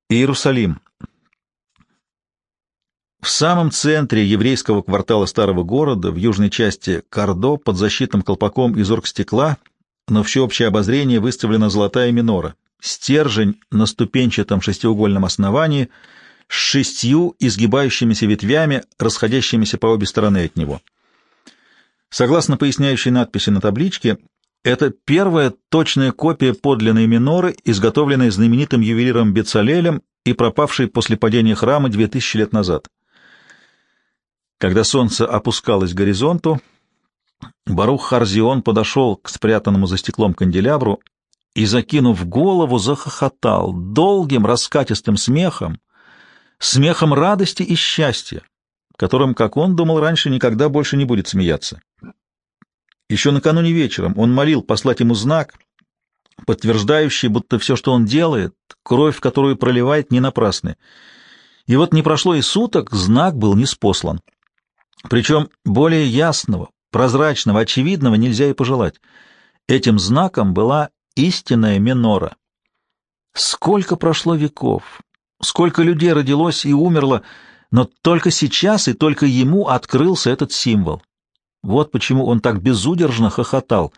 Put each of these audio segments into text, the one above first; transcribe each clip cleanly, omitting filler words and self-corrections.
Иерусалим. В самом центре еврейского квартала старого города, в южной части Кардо, под защитным колпаком из оргстекла, на всеобщее обозрение выставлена золотая минора, стержень на ступенчатом шестиугольном основании с 6 изгибающимися ветвями, расходящимися по обе стороны от него. Согласно поясняющей надписи на табличке, это первая точная копия подлинной миноры, изготовленной знаменитым ювелиром Бецалелем и пропавшей после падения храма 2000 лет назад. Когда солнце опускалось к горизонту, Барух Харзион подошел к спрятанному за стеклом канделябру и, закинув голову, захохотал долгим раскатистым смехом, смехом радости и счастья, которым, как он думал раньше, никогда больше не будет смеяться. Еще накануне вечером он молил послать ему знак, подтверждающий, будто все, что он делает, кровь, которую проливает, не напрасны. И вот не прошло и суток, знак был ниспослан. Причем более ясного, прозрачного, очевидного нельзя и пожелать. Этим знаком была истинная минора. Сколько прошло веков, сколько людей родилось и умерло, но только сейчас и только ему открылся этот символ. Вот почему он так безудержно хохотал.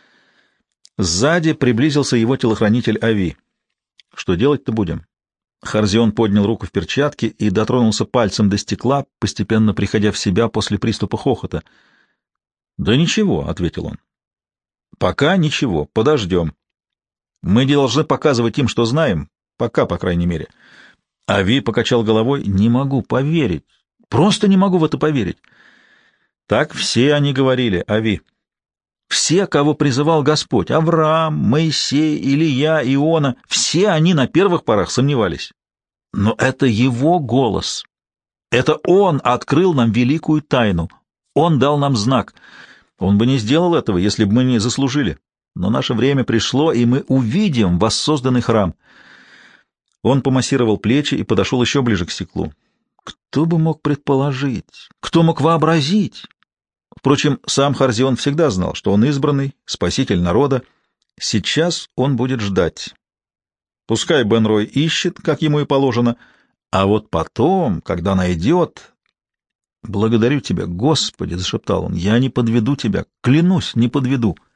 Сзади приблизился его телохранитель Ави. «Что делать-то будем?» Харзион поднял руку в перчатке и дотронулся пальцем до стекла, постепенно приходя в себя после приступа хохота. «Да ничего», — ответил он. «Пока ничего, подождем. Мы не должны показывать им, что знаем, пока, по крайней мере». Ави покачал головой. «Не могу поверить, просто не могу в это поверить». Так все они говорили, Ави. Все, кого призывал Господь, Авраам, Моисей, Илия, Иона, все они на первых порах сомневались. Но это его голос. Это он открыл нам великую тайну. Он дал нам знак. Он бы не сделал этого, если бы мы не заслужили. Но наше время пришло, и мы увидим воссозданный храм. Он помассировал плечи и подошел еще ближе к стеклу. Кто бы мог предположить? Кто мог вообразить? Впрочем, сам Харзион всегда знал, что он избранный, спаситель народа. Сейчас он будет ждать. Пускай Бен Рой ищет, как ему и положено, а вот потом, когда найдет... «Благодарю тебя, Господи!» — зашептал он. «Я не подведу тебя, клянусь, не подведу!»